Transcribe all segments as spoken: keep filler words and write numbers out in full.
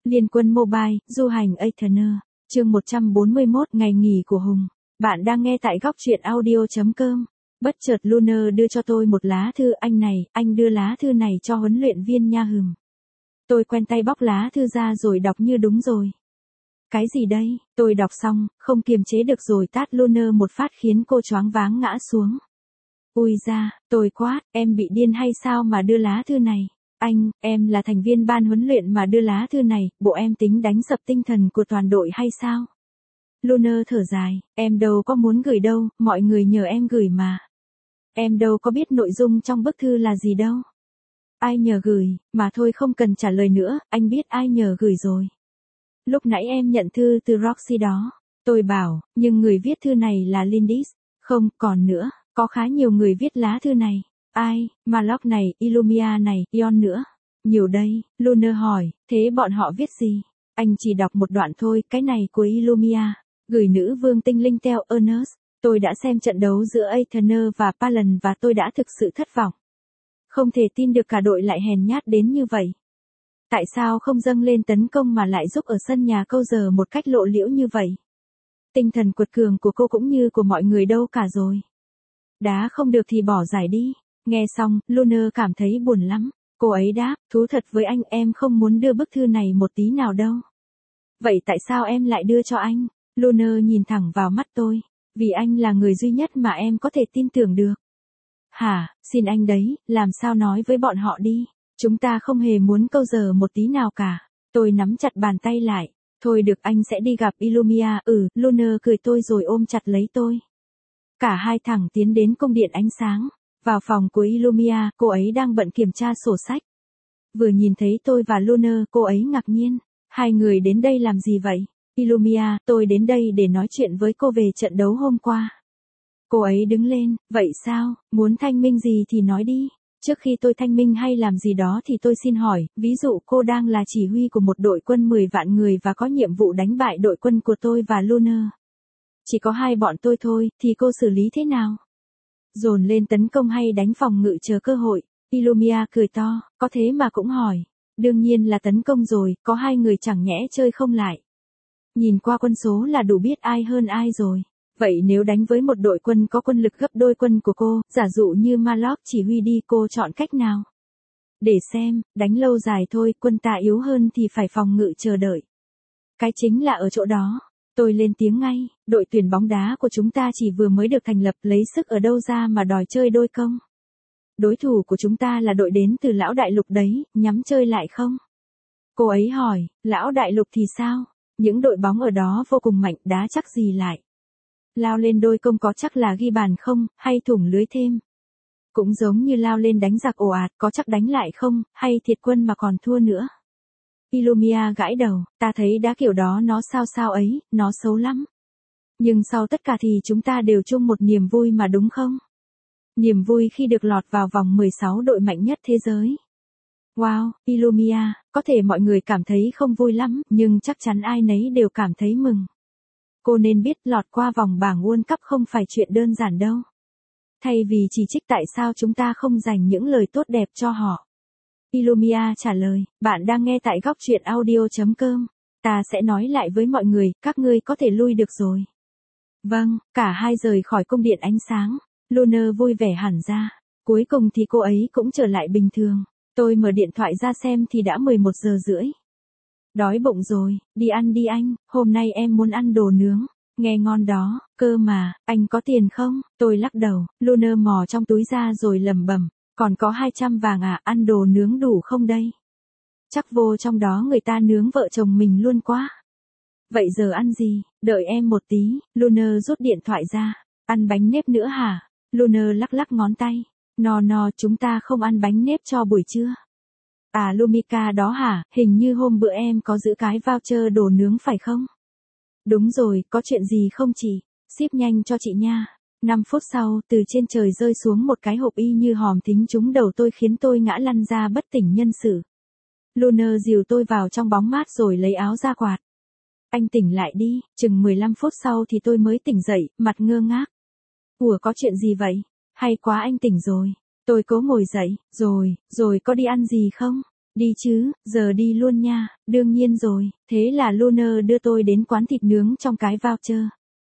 Liên quân mobile, du hành Aetherner. Chương một trăm bốn mươi mốt, ngày nghỉ của Hùng. Bạn đang nghe tại góc truyện audio chấm com. Bất chợt Lunar đưa cho tôi một lá thư. Anh này, anh đưa lá thư này cho huấn luyện viên nha hừm. Tôi quen tay bóc lá thư ra rồi đọc như đúng rồi. Cái gì đây? Tôi đọc xong, không kiềm chế được rồi tát Lunar một phát khiến cô choáng váng ngã xuống. Ui da, tôi quát, em bị điên hay sao mà đưa lá thư này? Anh, em là thành viên ban huấn luyện mà đưa lá thư này, bộ em tính đánh sập tinh thần của toàn đội hay sao? Lunar thở dài, em đâu có muốn gửi đâu, mọi người nhờ em gửi mà. Em đâu có biết nội dung trong bức thư là gì đâu. Ai nhờ gửi, mà thôi không cần trả lời nữa, anh biết ai nhờ gửi rồi. Lúc nãy em nhận thư từ Roxy đó. Tôi bảo, nhưng người viết thư này là Lindis. Không, còn nữa, có khá nhiều người viết lá thư này. Ai, Malok này, Illumia này, Ion nữa. Nhiều đây, Lunar hỏi, thế bọn họ viết gì? Anh chỉ đọc một đoạn thôi, cái này của Illumia. Gửi nữ vương tinh linh Theo Ernest. Tôi đã xem trận đấu giữa Aetherner và Palan và tôi đã thực sự thất vọng. Không thể tin được cả đội lại hèn nhát đến như vậy. Tại sao không dâng lên tấn công mà lại giúp ở sân nhà câu giờ một cách lộ liễu như vậy? Tinh thần quật cường của cô cũng như của mọi người đâu cả rồi. Đá không được thì bỏ giải đi. Nghe xong, Lunar cảm thấy buồn lắm. Cô ấy đáp, thú thật với anh em không muốn đưa bức thư này một tí nào đâu. Vậy tại sao em lại đưa cho anh? Lunar nhìn thẳng vào mắt tôi. Vì anh là người duy nhất mà em có thể tin tưởng được. Hả, xin anh đấy, làm sao nói với bọn họ đi. Chúng ta không hề muốn câu giờ một tí nào cả. Tôi nắm chặt bàn tay lại. Thôi được anh sẽ đi gặp Illumia. Ừ, Lunar cười tôi rồi ôm chặt lấy tôi. Cả hai thằng tiến đến cung điện ánh sáng. Vào phòng của Illumia, cô ấy đang bận kiểm tra sổ sách. Vừa nhìn thấy tôi và Lunar, cô ấy ngạc nhiên. Hai người đến đây làm gì vậy? Illumia, tôi đến đây để nói chuyện với cô về trận đấu hôm qua. Cô ấy đứng lên, vậy sao, muốn thanh minh gì thì nói đi. Trước khi tôi thanh minh hay làm gì đó thì tôi xin hỏi, ví dụ cô đang là chỉ huy của một đội quân mười vạn người và có nhiệm vụ đánh bại đội quân của tôi và Lunar. Chỉ có hai bọn tôi thôi, thì cô xử lý thế nào? Dồn lên tấn công hay đánh phòng ngự chờ cơ hội? Illumia cười to, có thế mà cũng hỏi. Đương nhiên là tấn công rồi, có hai người chẳng nhẽ chơi không lại. Nhìn qua quân số là đủ biết ai hơn ai rồi. Vậy nếu đánh với một đội quân có quân lực gấp đôi quân của cô, giả dụ như Malok chỉ huy đi, cô chọn cách nào? Để xem, đánh lâu dài thôi, quân ta yếu hơn thì phải phòng ngự chờ đợi. Cái chính là ở chỗ đó. Tôi lên tiếng ngay, đội tuyển bóng đá của chúng ta chỉ vừa mới được thành lập, lấy sức ở đâu ra mà đòi chơi đôi công. Đối thủ của chúng ta là đội đến từ lão đại lục đấy, nhắm chơi lại không? Cô ấy hỏi, lão đại lục thì sao? Những đội bóng ở đó vô cùng mạnh, đá chắc gì lại. Lao lên đôi công có chắc là ghi bàn không, hay thủng lưới thêm. Cũng giống như lao lên đánh giặc ồ ạt, có chắc đánh lại không, hay thiệt quân mà còn thua nữa. Illumia gãi đầu, ta thấy đá kiểu đó nó sao sao ấy, nó xấu lắm. Nhưng sau tất cả thì chúng ta đều chung một niềm vui mà đúng không? Niềm vui khi được lọt vào vòng mười sáu đội mạnh nhất thế giới. Wow, Illumia, có thể mọi người cảm thấy không vui lắm, nhưng chắc chắn ai nấy đều cảm thấy mừng. Cô nên biết lọt qua vòng bảng World Cup không phải chuyện đơn giản đâu. Thay vì chỉ trích tại sao chúng ta không dành những lời tốt đẹp cho họ. Illumia trả lời, bạn đang nghe tại góc truyện audio chấm com. Ta sẽ nói lại với mọi người, các ngươi có thể lui được rồi. Vâng, cả hai rời khỏi cung điện ánh sáng. Lunar vui vẻ hẳn ra. Cuối cùng thì cô ấy cũng trở lại bình thường. Tôi mở điện thoại ra xem thì đã mười một giờ rưỡi. Đói bụng rồi, đi ăn đi anh, hôm nay em muốn ăn đồ nướng. Nghe ngon đó, cơ mà, anh có tiền không? Tôi lắc đầu, Lunar mò trong túi ra rồi lẩm bẩm, còn có hai trăm vàng à, ăn đồ nướng đủ không đây? Chắc vô trong đó người ta nướng vợ chồng mình luôn quá. Vậy giờ ăn gì? Đợi em một tí, Lunar rút điện thoại ra. Ăn bánh nếp nữa hả? Lunar lắc lắc ngón tay. No no, chúng ta không ăn bánh nếp cho buổi trưa. À Lumika đó hả, hình như hôm bữa em có giữ cái voucher đồ nướng phải không? Đúng rồi, có chuyện gì không chị? Ship nhanh cho chị nha. năm phút sau, từ trên trời rơi xuống một cái hộp y như hòm thính trúng đầu tôi khiến tôi ngã lăn ra bất tỉnh nhân sự. Lunar dìu tôi vào trong bóng mát rồi lấy áo ra quạt. Anh tỉnh lại đi, chừng mười lăm phút sau thì tôi mới tỉnh dậy, mặt ngơ ngác. Ủa có chuyện gì vậy? Hay quá anh tỉnh rồi. Tôi cố ngồi dậy, rồi, rồi có đi ăn gì không? Đi chứ, giờ đi luôn nha, đương nhiên rồi, thế là Lunar đưa tôi đến quán thịt nướng trong cái voucher.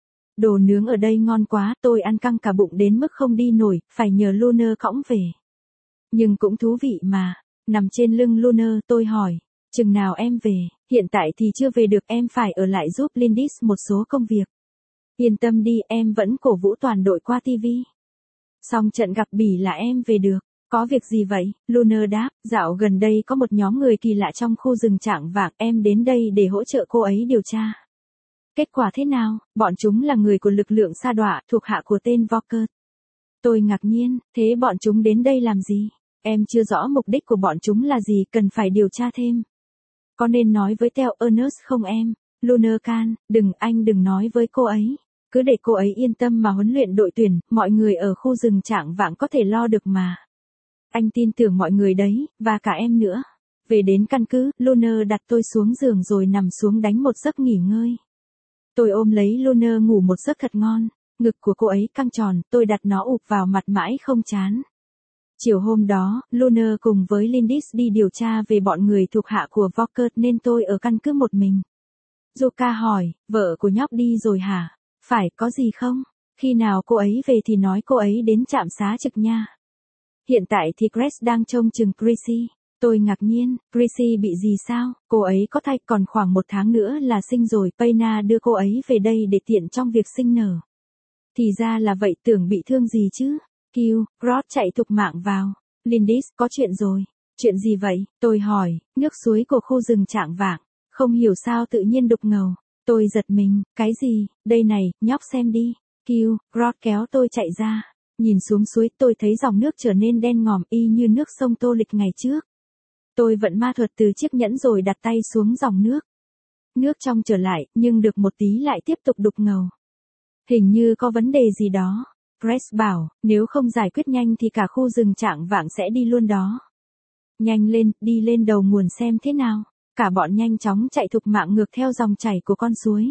Đồ nướng ở đây ngon quá, tôi ăn căng cả bụng đến mức không đi nổi, phải nhờ Lunar cõng về. Nhưng cũng thú vị mà, nằm trên lưng Lunar tôi hỏi, chừng nào em về, hiện tại thì chưa về được, em phải ở lại giúp Lindis một số công việc. Yên tâm đi, em vẫn cổ vũ toàn đội qua ti vi. Xong trận gặp Bỉ là em về được. Có việc gì vậy? Lunar đáp, dạo gần đây có một nhóm người kỳ lạ trong khu rừng Trạng Vạng, em đến đây để hỗ trợ cô ấy điều tra. Kết quả thế nào? Bọn chúng là người của lực lượng sa đọa, thuộc hạ của tên Walker. Tôi ngạc nhiên, thế bọn chúng đến đây làm gì? Em chưa rõ mục đích của bọn chúng là gì, cần phải điều tra thêm. Có nên nói với Theo Ernest không em? Lunar can, đừng, anh đừng nói với cô ấy. Cứ để cô ấy yên tâm mà huấn luyện đội tuyển, mọi người ở khu rừng Trạng Vạng có thể lo được mà. Anh tin tưởng mọi người đấy, và cả em nữa. Về đến căn cứ, Lunar đặt tôi xuống giường rồi nằm xuống đánh một giấc nghỉ ngơi. Tôi ôm lấy Lunar ngủ một giấc thật ngon, ngực của cô ấy căng tròn, tôi đặt nó ụp vào mặt mãi không chán. Chiều hôm đó, Lunar cùng với Lindis đi điều tra về bọn người thuộc hạ của Walker nên tôi ở căn cứ một mình. Yuka hỏi, vợ của nhóc đi rồi hả? Phải, có gì không? Khi nào cô ấy về thì nói cô ấy đến trạm xá trực nha. Hiện tại thì Grace đang trông chừng Chrissy. Tôi ngạc nhiên, Chrissy bị gì sao? Cô ấy có thai, còn khoảng một tháng nữa là sinh rồi. Payna đưa cô ấy về đây để tiện trong việc sinh nở. Thì ra là vậy, tưởng bị thương gì chứ? Q, Rod chạy thục mạng vào. Lindis, có chuyện rồi. Chuyện gì vậy? Tôi hỏi, nước suối của khu rừng Trạng Vạng. Không hiểu sao tự nhiên đục ngầu. Tôi giật mình, cái gì? Đây này, nhóc xem đi. Q, Rod kéo tôi chạy ra. Nhìn xuống suối, tôi thấy dòng nước trở nên đen ngòm y như nước sông Tô Lịch ngày trước. Tôi vận ma thuật từ chiếc nhẫn rồi đặt tay xuống dòng nước. Nước trong trở lại, nhưng được một tí lại tiếp tục đục ngầu. Hình như có vấn đề gì đó. Grace bảo, nếu không giải quyết nhanh thì cả khu rừng Trạng Vạng sẽ đi luôn đó. Nhanh lên, đi lên đầu nguồn xem thế nào. Cả bọn nhanh chóng chạy thục mạng ngược theo dòng chảy của con suối.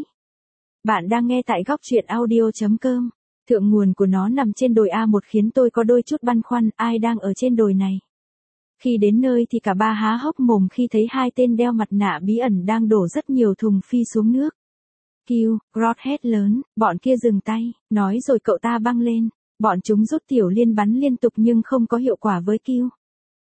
Bạn đang nghe tại góc truyện audio.com. Thượng nguồn của nó nằm trên đồi A một khiến tôi có đôi chút băn khoăn, ai đang ở trên đồi này. Khi đến nơi thì cả ba há hốc mồm khi thấy hai tên đeo mặt nạ bí ẩn đang đổ rất nhiều thùng phi xuống nước. Q, Rod hét lớn, bọn kia dừng tay, nói rồi cậu ta băng lên. Bọn chúng rút tiểu liên bắn liên tục nhưng không có hiệu quả với Q.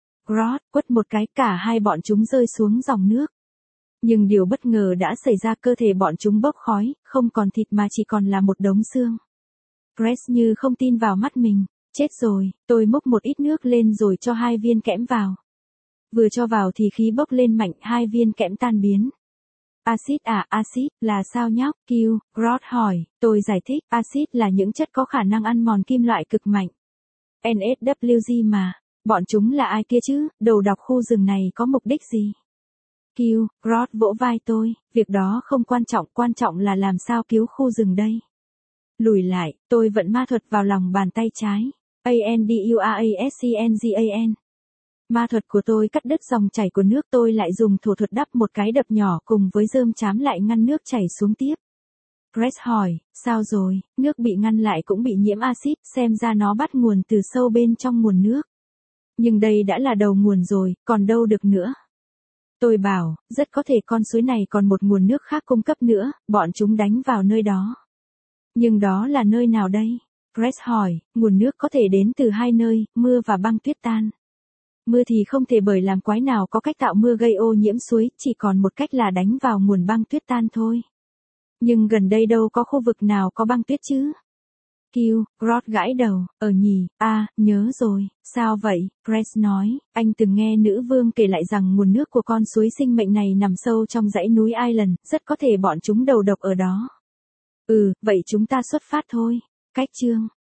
Rod quất một cái, cả hai bọn chúng rơi xuống dòng nước. Nhưng điều bất ngờ đã xảy ra, cơ thể bọn chúng bốc khói, không còn thịt mà chỉ còn là một đống xương. Grace như không tin vào mắt mình. Chết rồi, tôi múc một ít nước lên rồi cho hai viên kẽm vào. Vừa cho vào thì khí bốc lên mạnh, hai viên kẽm tan biến. Axit à, axit, là sao nhóc? Q, Rod hỏi, tôi giải thích, axit là những chất có khả năng ăn mòn kim loại cực mạnh. en ét vê giê mà, bọn chúng là ai kia chứ, đầu đọc khu rừng này có mục đích gì? Q, Rod vỗ vai tôi, việc đó không quan trọng, quan trọng là làm sao cứu khu rừng đây. Lùi lại, tôi vận ma thuật vào lòng bàn tay trái. Anduascngan. Ma thuật của tôi cắt đứt dòng chảy của nước, tôi lại dùng thổ thuật đắp một cái đập nhỏ cùng với rơm chám lại ngăn nước chảy xuống tiếp. Grace hỏi, sao rồi, nước bị ngăn lại cũng bị nhiễm axit, xem ra nó bắt nguồn từ sâu bên trong nguồn nước. Nhưng đây đã là đầu nguồn rồi, còn đâu được nữa. Tôi bảo, rất có thể con suối này còn một nguồn nước khác cung cấp nữa, bọn chúng đánh vào nơi đó. Nhưng đó là nơi nào đây? Grace hỏi, nguồn nước có thể đến từ hai nơi, mưa và băng tuyết tan. Mưa thì không thể, bởi làm quái nào có cách tạo mưa gây ô nhiễm suối, chỉ còn một cách là đánh vào nguồn băng tuyết tan thôi. Nhưng gần đây đâu có khu vực nào có băng tuyết chứ? Q, Rod gãi đầu, ở nhỉ, à, nhớ rồi, sao vậy? Grace nói, anh từng nghe nữ vương kể lại rằng nguồn nước của con suối sinh mệnh này nằm sâu trong dãy núi Island, rất có thể bọn chúng đầu độc ở đó. Ừ, vậy chúng ta xuất phát thôi. Cách chương